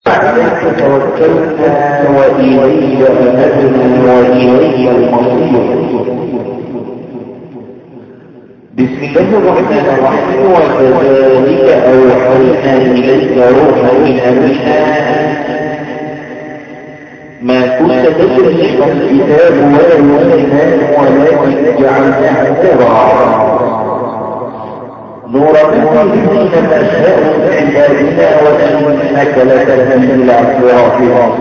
توكلنا وإليك أنبنا وإليك المصير. بسم الله الرحمن الرحيم. وكذلك أوحينا إليك روحا من أمرنا ما كنت تدري ما الكتاب ولا الإيمان ولكن جعلناه نورا نهدي من نشاء من عبادنا وإنك لتهدي إلى صراط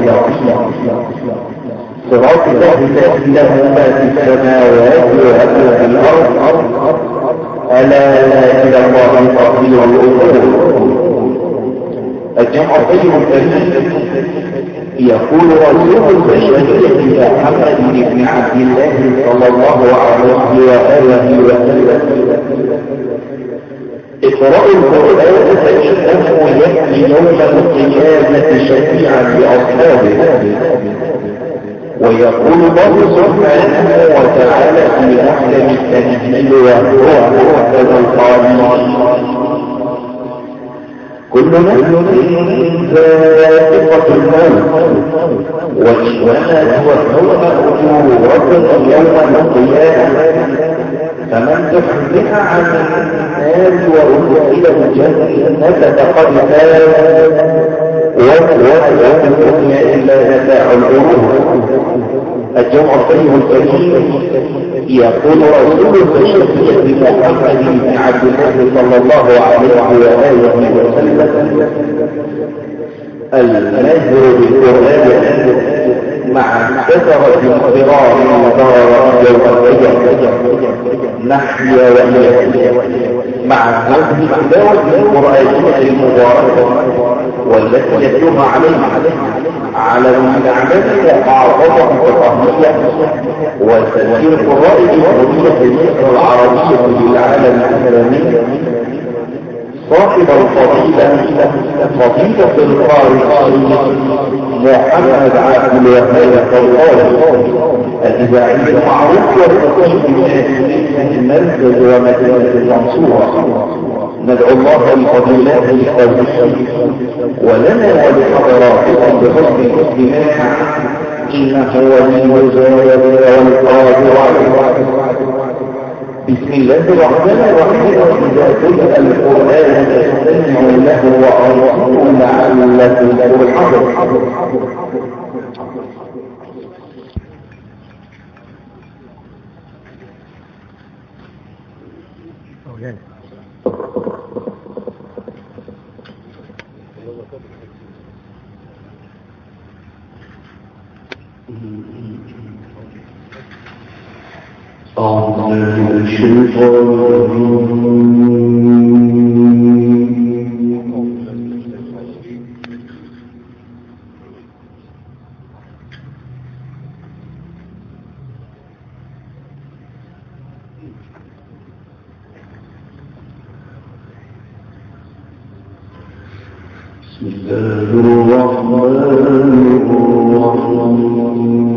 الله الذي له ما في السماوات وما في الأرض ألا إلى الله تفضيل الأمور. الجمع الطيب الكريم يقول رسول البشرية محمد بن عبد الله صلى الله عليه وآله وسلم: اقرأوا القرآن فإنه يأتي يوم القيامة شفيعا لأصحابه. ويقول الله سبحانه وتعالى في محكم التنزيل وهو أحسن القائلين: كل نفس ذائقة الموت وإنما توفون أجوركم يوم القيامة فمن تحزن عن النار وأدخل الجنة فقد فاز وما الدنيا إلا متاع الغرور. الجمع الطيب الكريم يقول رسول البشرية محمد بن عبد الله صلى الله عليه وآله وسلم: المهر بالقرآن مع كثرة القراء والقراء يوم القيامة نحيا وإياك مع هذه التلاوة القرآنية المباركة والتي يتلوها على الأعمال وأعظمها التطهيرية وتسجيل قراء الأممية المصر العربية للعالم الإسلامي صاحب الفضيلة فضيلة القارئ محمد عبد الوهاب الطوالي الإذاعي المعروف والفقيه في مركز ومدينة المنصورة. ندعو الله لفضيلته التوفيق ولنا ولحضراتكم بحسن الاستماع إنه ولي ذلك والقادر عليه. بسم الله الرحمن الرحيم. إذا تلك القرآن فاستمعوا له وأنصتوا لعلكم ترحمون. بسم الله الرحمن الرحيم.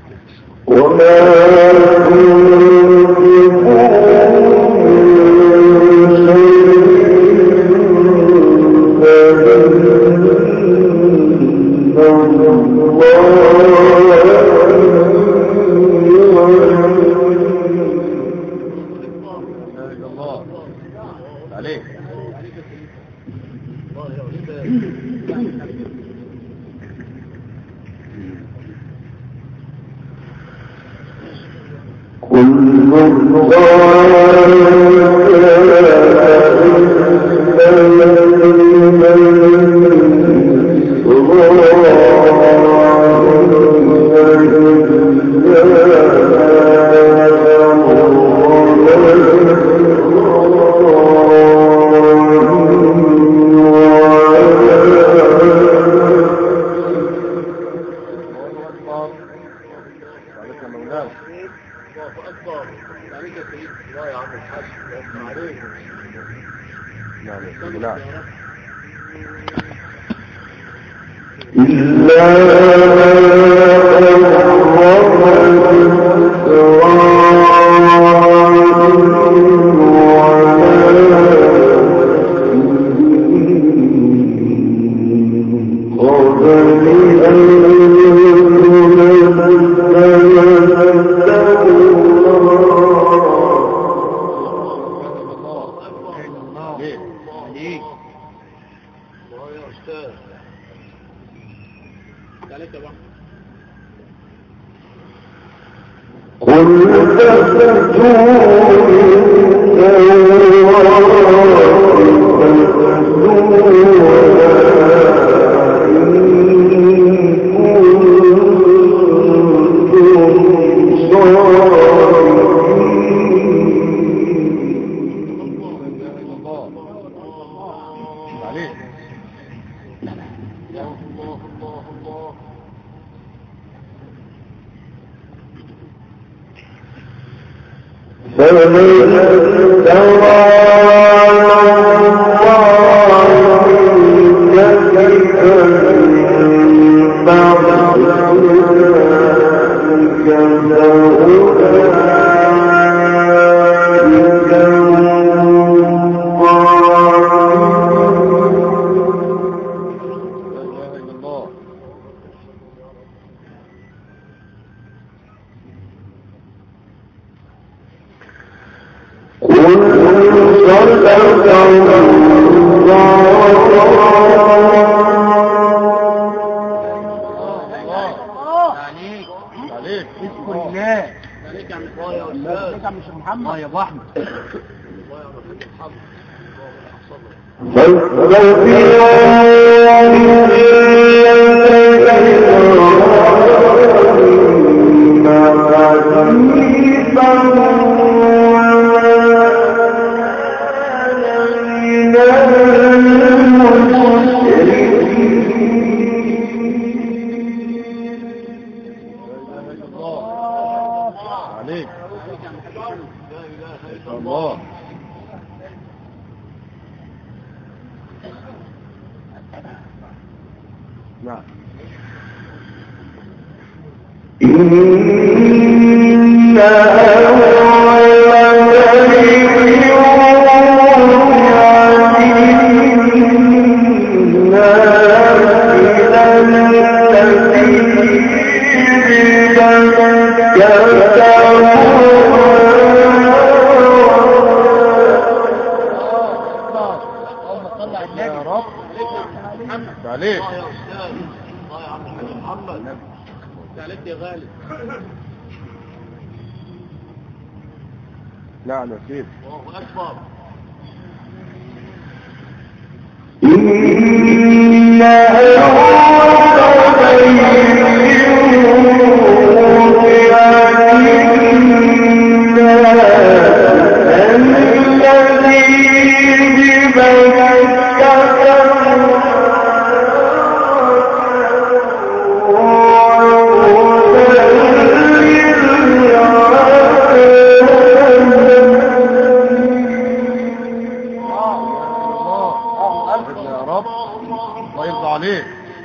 الله يرضى عليك.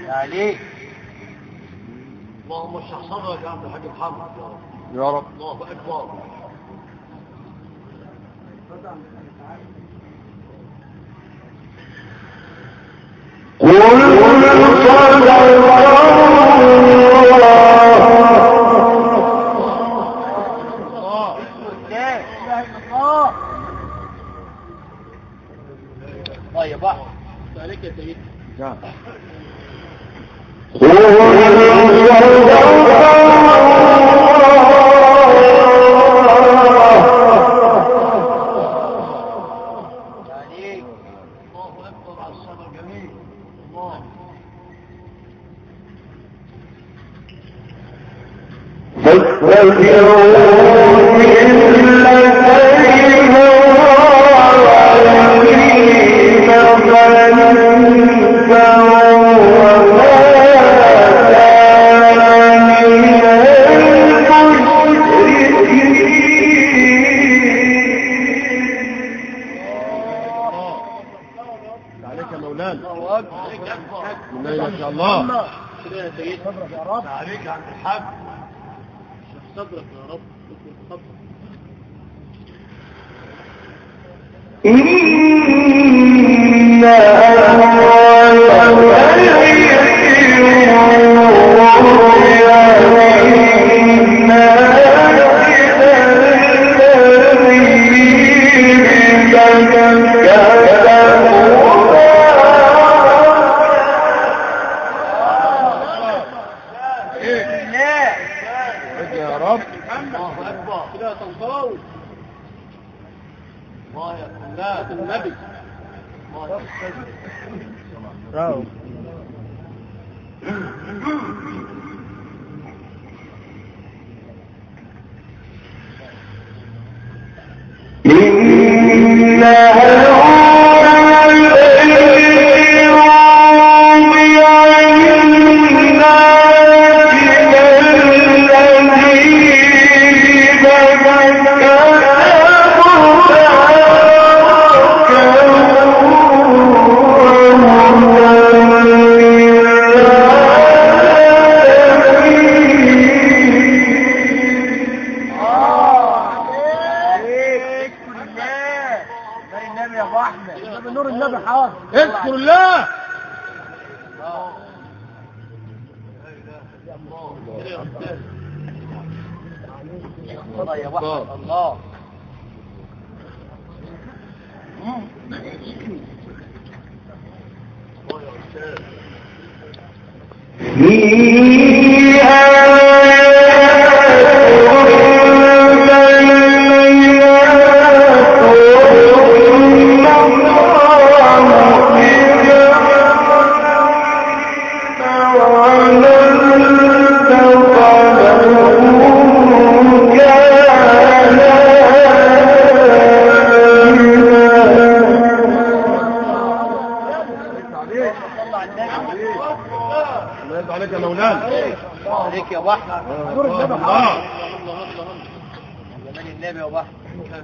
الحمد يا رب. الله أكبر. طيب واحد عليك يا سيدي. نعم. عليك عند الحاج. صدرك يا رب. اذكر الله. الله يا وحد الله. عليك يا مولانا. عليك يا وحد. الله زمان النبي يا وحد.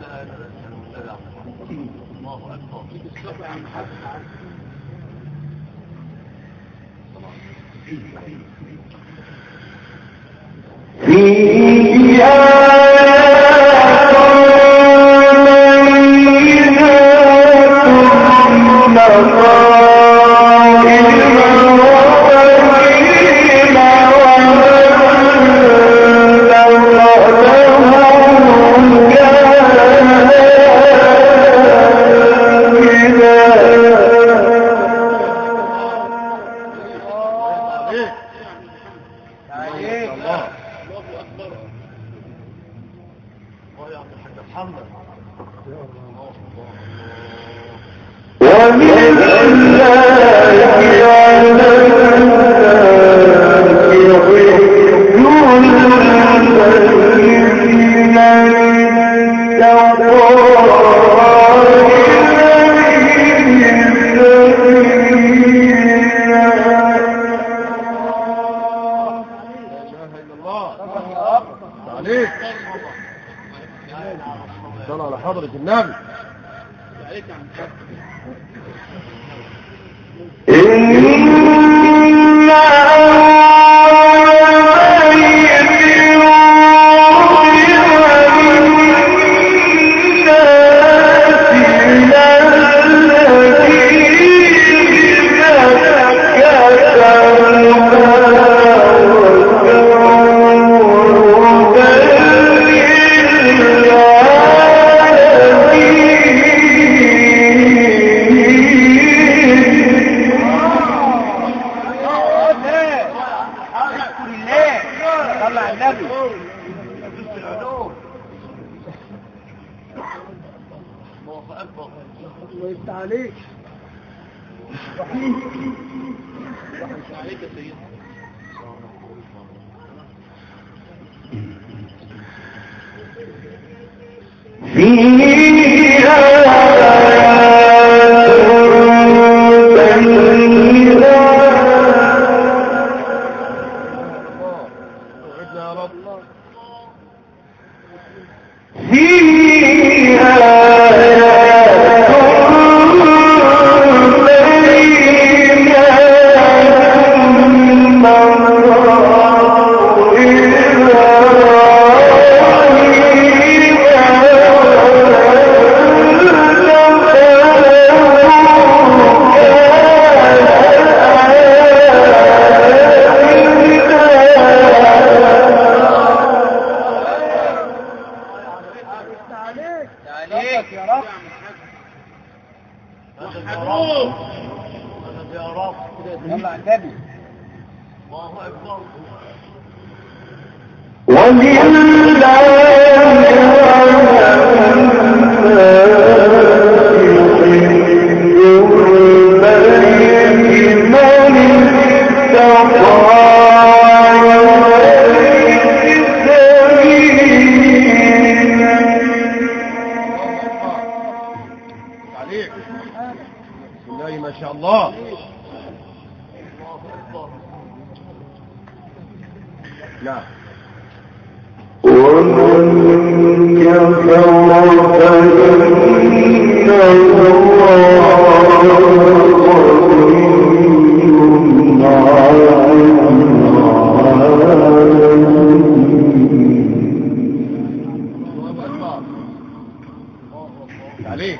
صلى على حضرة النبي. إن عليك عليك يا سيدي. ما شاء الله. نعم. ومن كفر فإن عليك.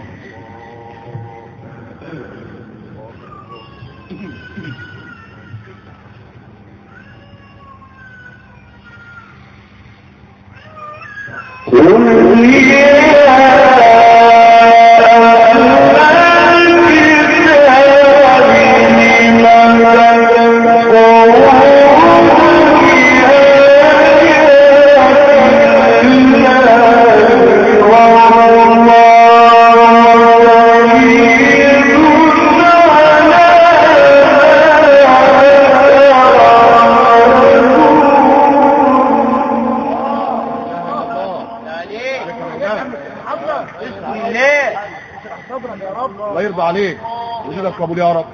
الله يرضى عليك وجودك قبول يا رب.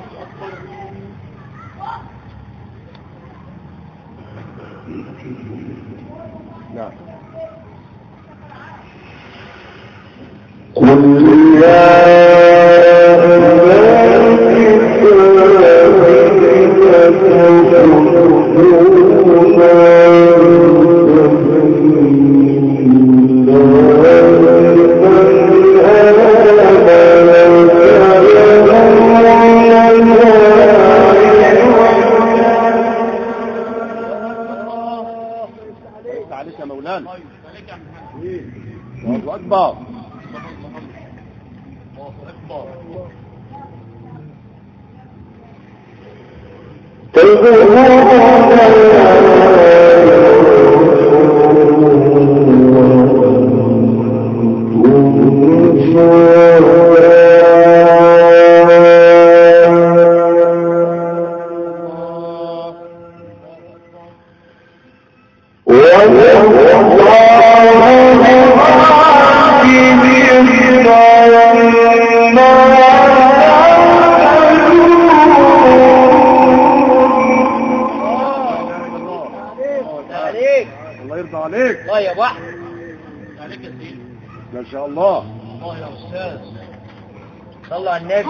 نعم. قل يا عليك يا مولانا. الله أكبر. الله يرضى عليك. الله يا وحد عليك يا سيدي. ما شاء الله. الله يا أستاذ. صلوا على النبي.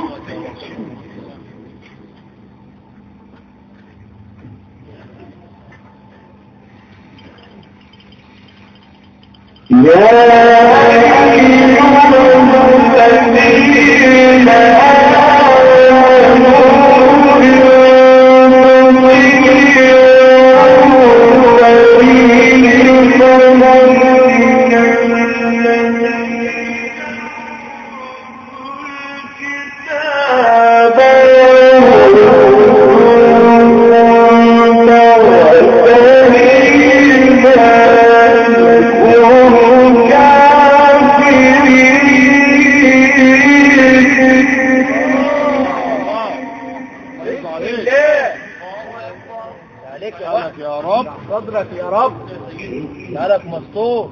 مالك مستور.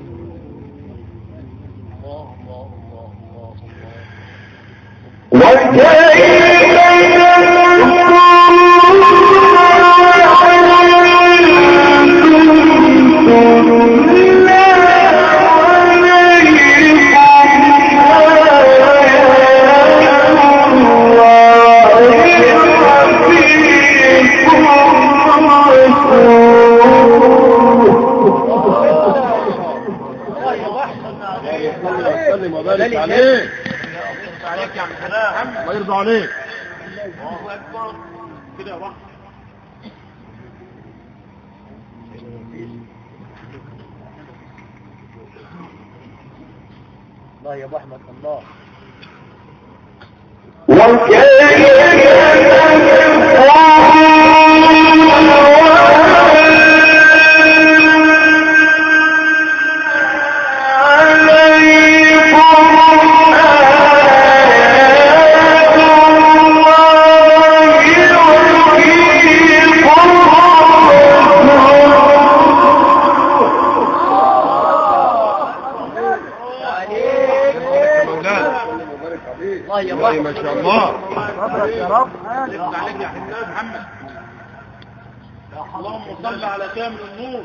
الله يرضى عليك. الله اكبر كده يا بحر. الله يا ابو احمد الله. الله ما شاء الله. يا رب يفتح عليك يا حنان محمد. اللهم صل على كامل النور.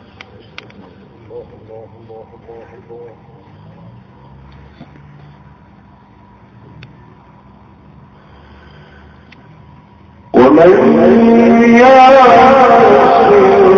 ومن يعص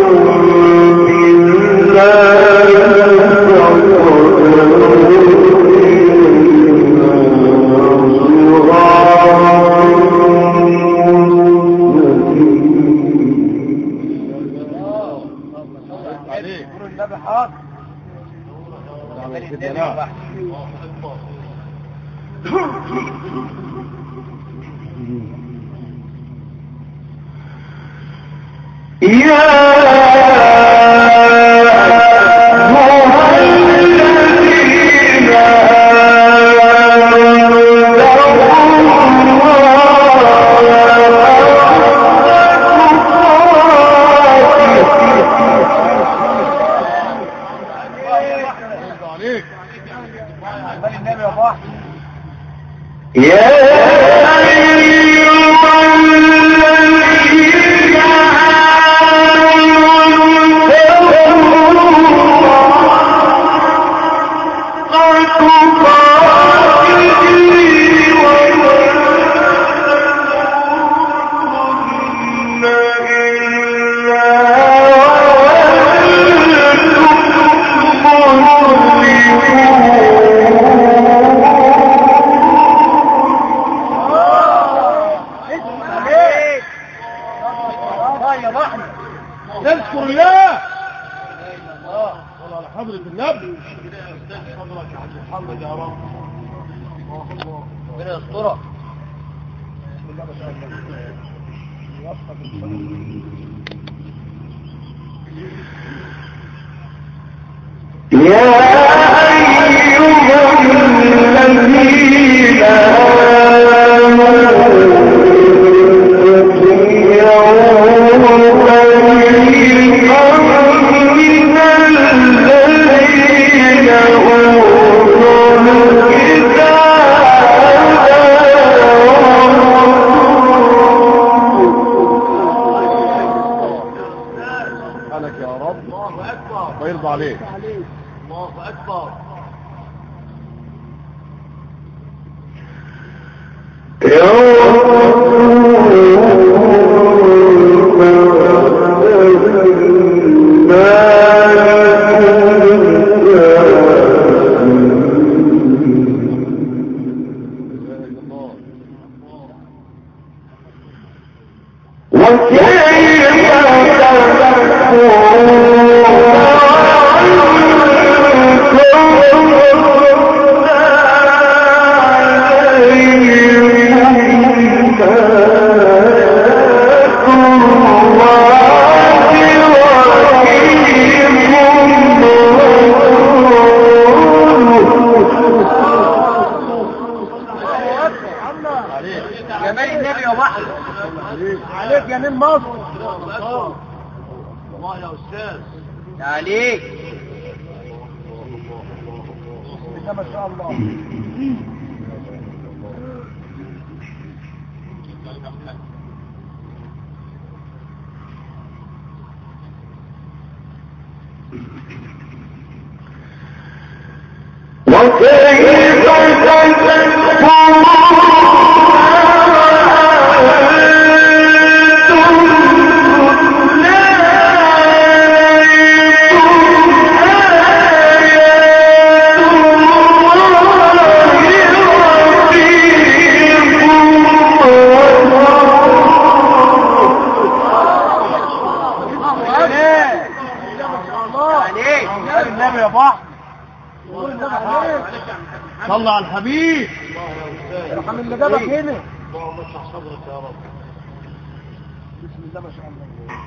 اذكر الله على حضرة النبي. محمد يا رب. ربنا يسترك. يا أيها الذين ويرضى عليك. الله أكبر. عليك ما شاء الله. وكيف صلى على الحبيب ارحم اللي جابك هنا. اللهم اشرح صدرك يا رب. بسم الله ما شاء الله.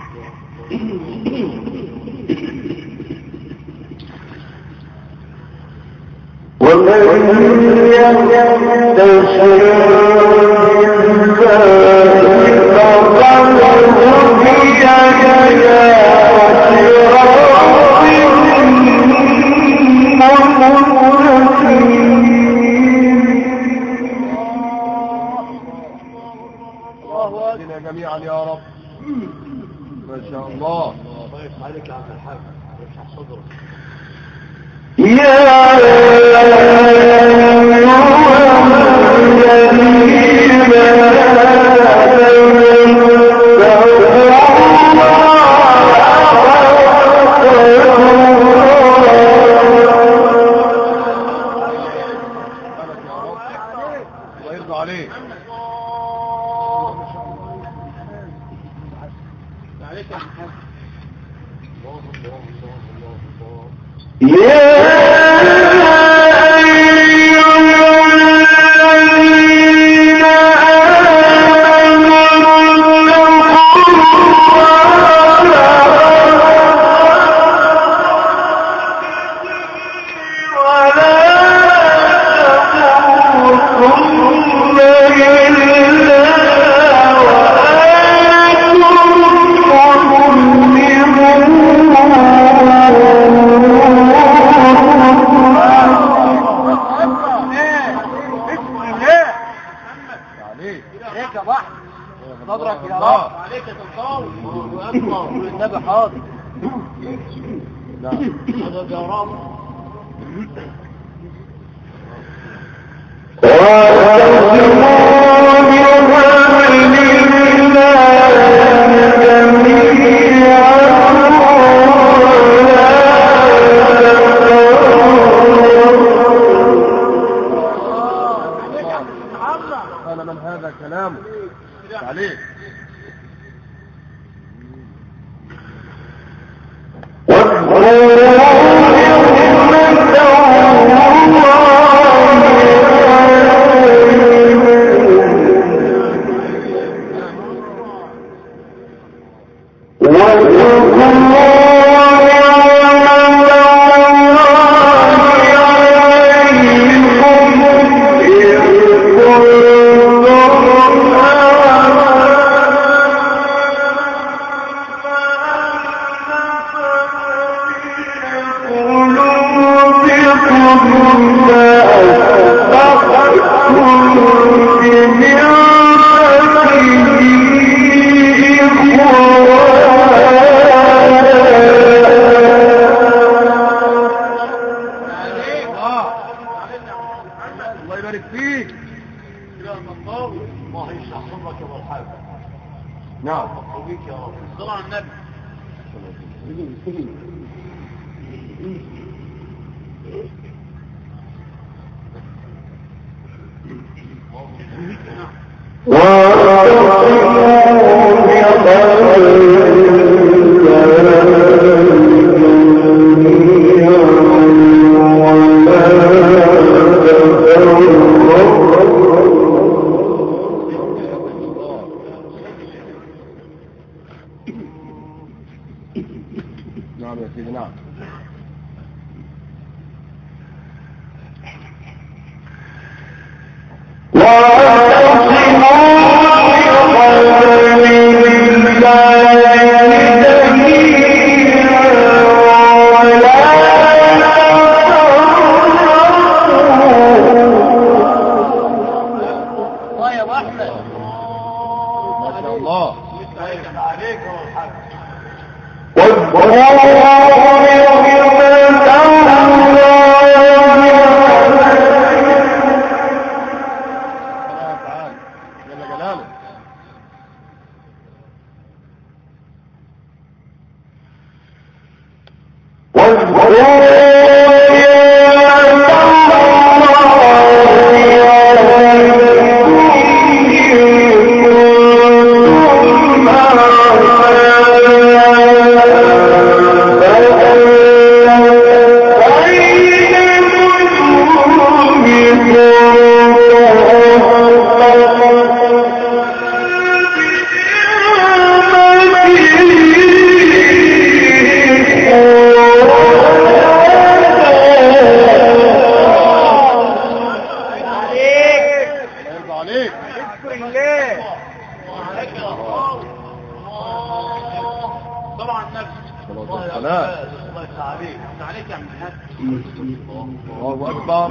ومن اهدنا جميعا يا رب. ما شاء الله. الله يفتح عليك يا عبد الحاج، اشرح صدرك. عليك عليك يا محمد. صدرك يا رب. عليك يا تنصار. الله اكبر. النبي حاضر. نعم صدرك يا رب. أنا من هذا كلامه عليك. الله يبارك فيك يا تنصار. الله يشرح صدرك يا ابو الحاج. نعم وبيك يا رب. صل على النبي. نعم يا سيدي نعم. وَاعْتَصِمُوا بِحَبْلِ اللَّهِ جَمِيعًا عليك يا عم الحاج. الله أكبر.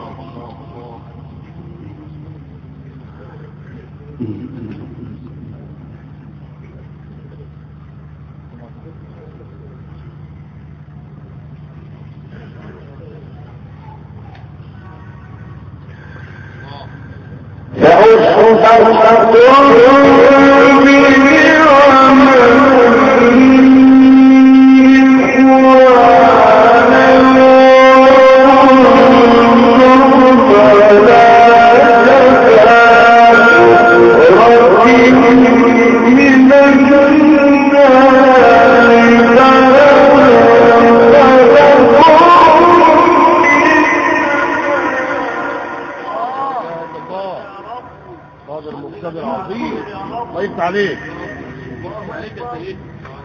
عليك الله عليك يا سيدي.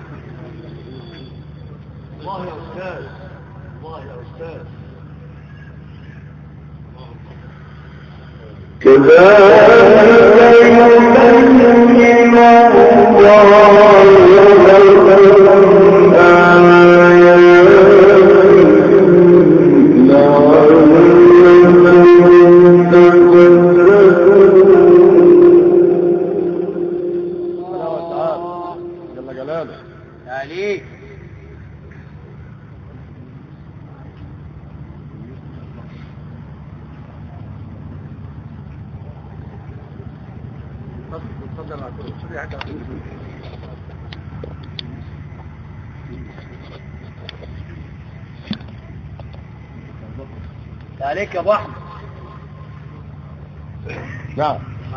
الله يا أستاذ، الله يا أستاذ. عليك عليك يا ابو احمد. نعم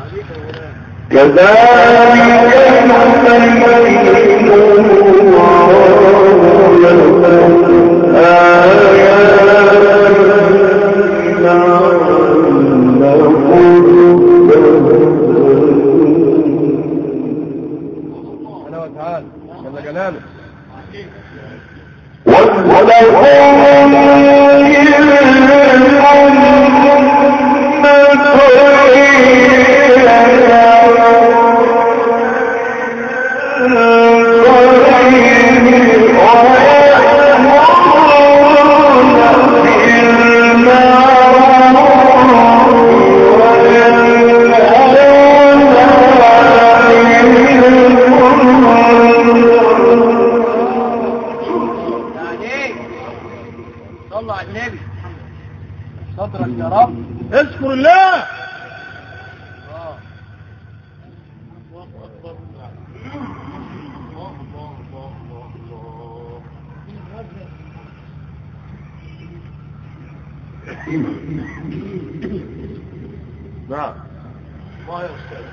اذكر الله. نعم الله يا أستاذ.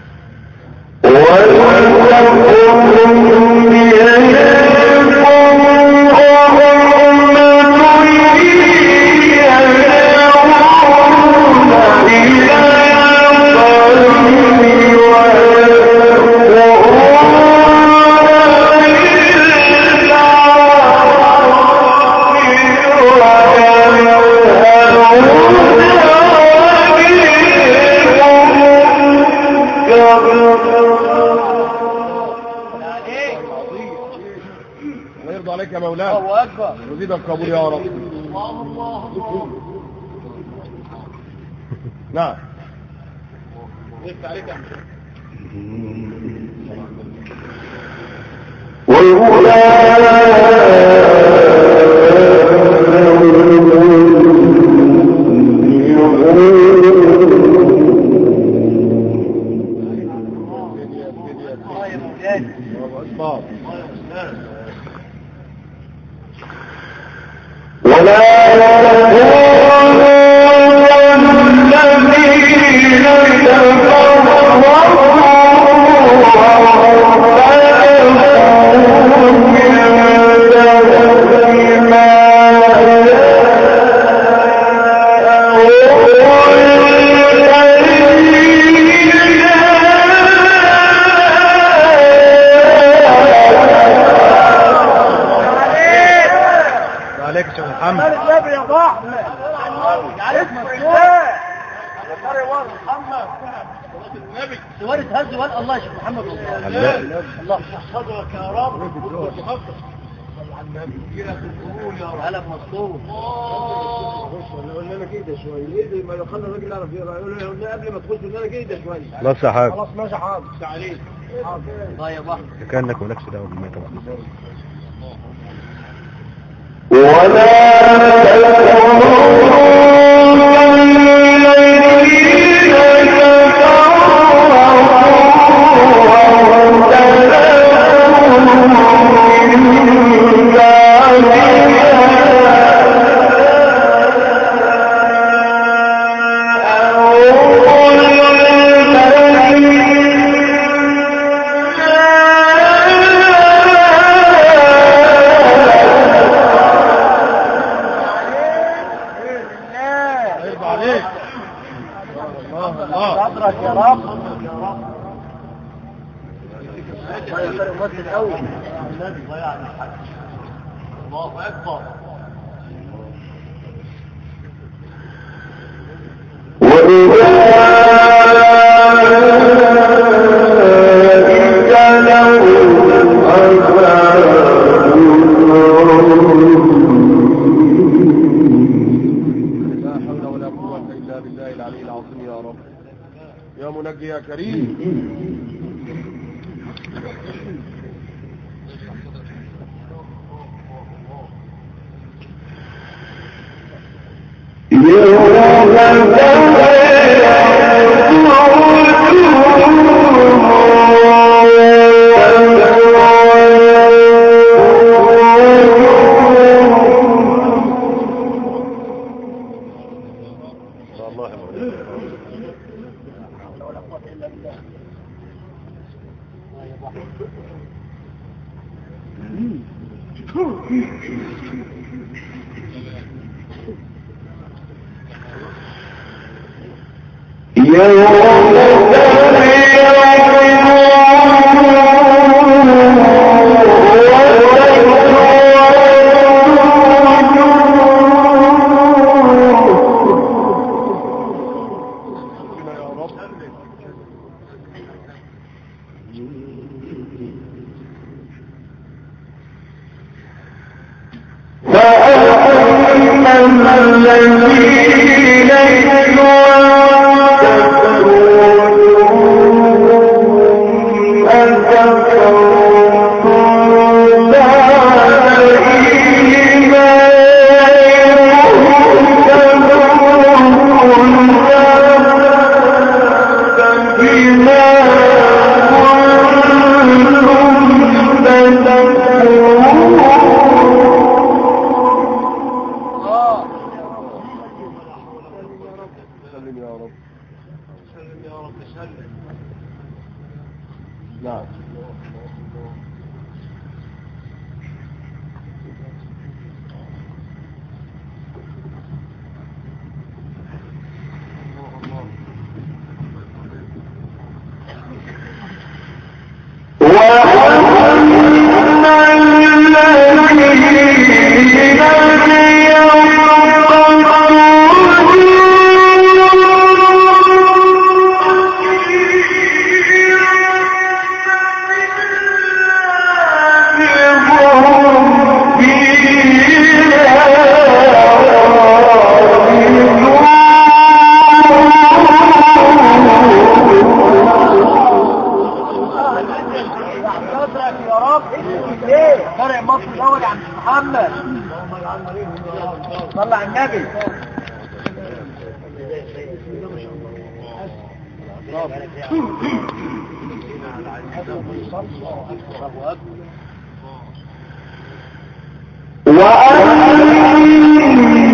عليك يا مولانا. الله اكبر. وزيد القبول يا رب. الله الله. نعم وقفت عليك يا عم. صدرك يا رب. قلب مصطوب. قلنا لنا كده شويه ما يخلي الراجل يعرف يقرا يقول لنا قبل ما تخش قلنا لنا كده شويه. بس يا حاج خلاص ماشي حاضر تعالي حاضر. طيب واحد كانك مالكش دعوه بالميت طبعا. صدرك يا رب. الله أكبر. يا منجي يا كريم. صلى على النبي. وأن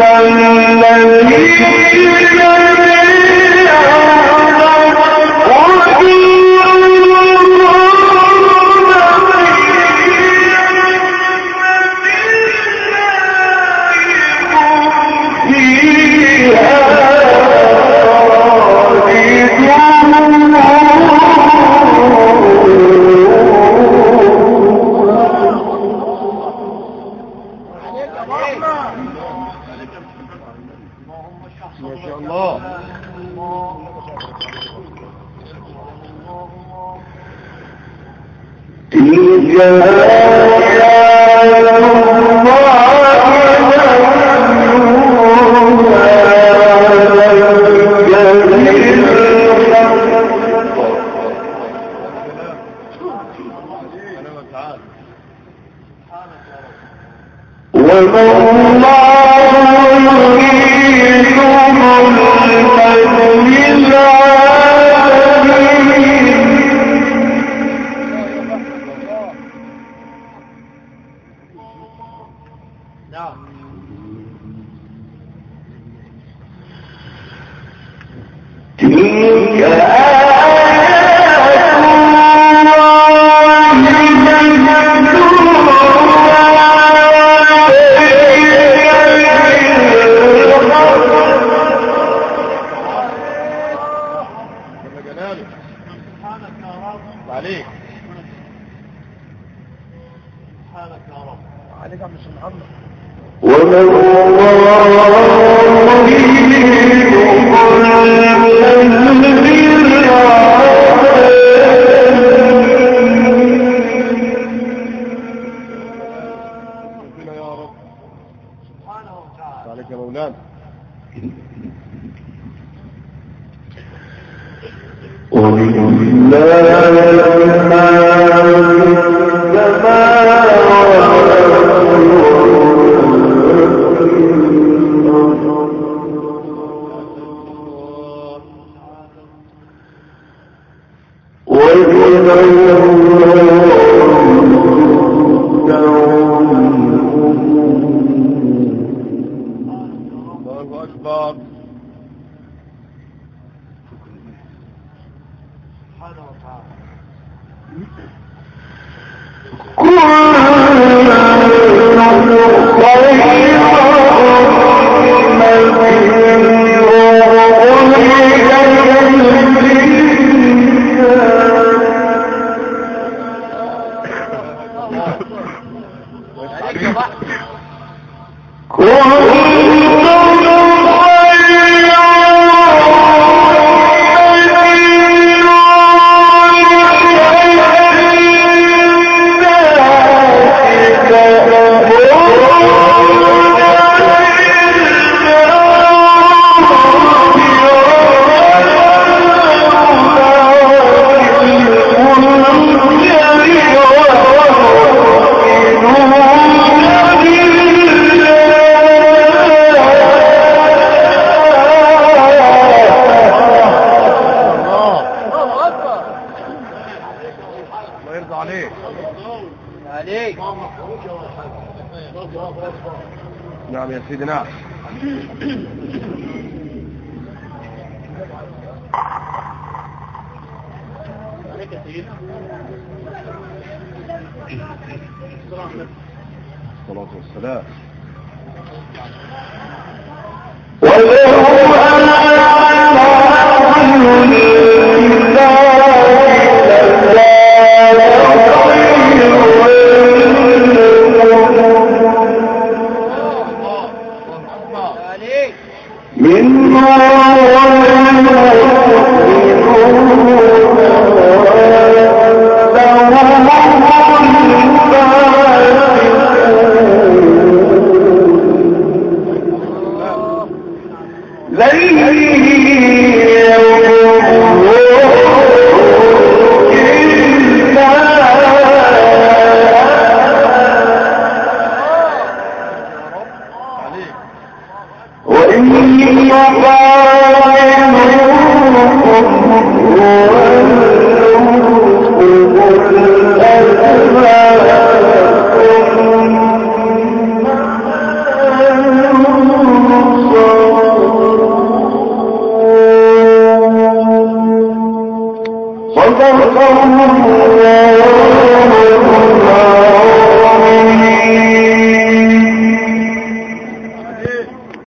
نعم يا سيدي نعم. عليك يا سيدي. الصلاة والسلام. صدق الله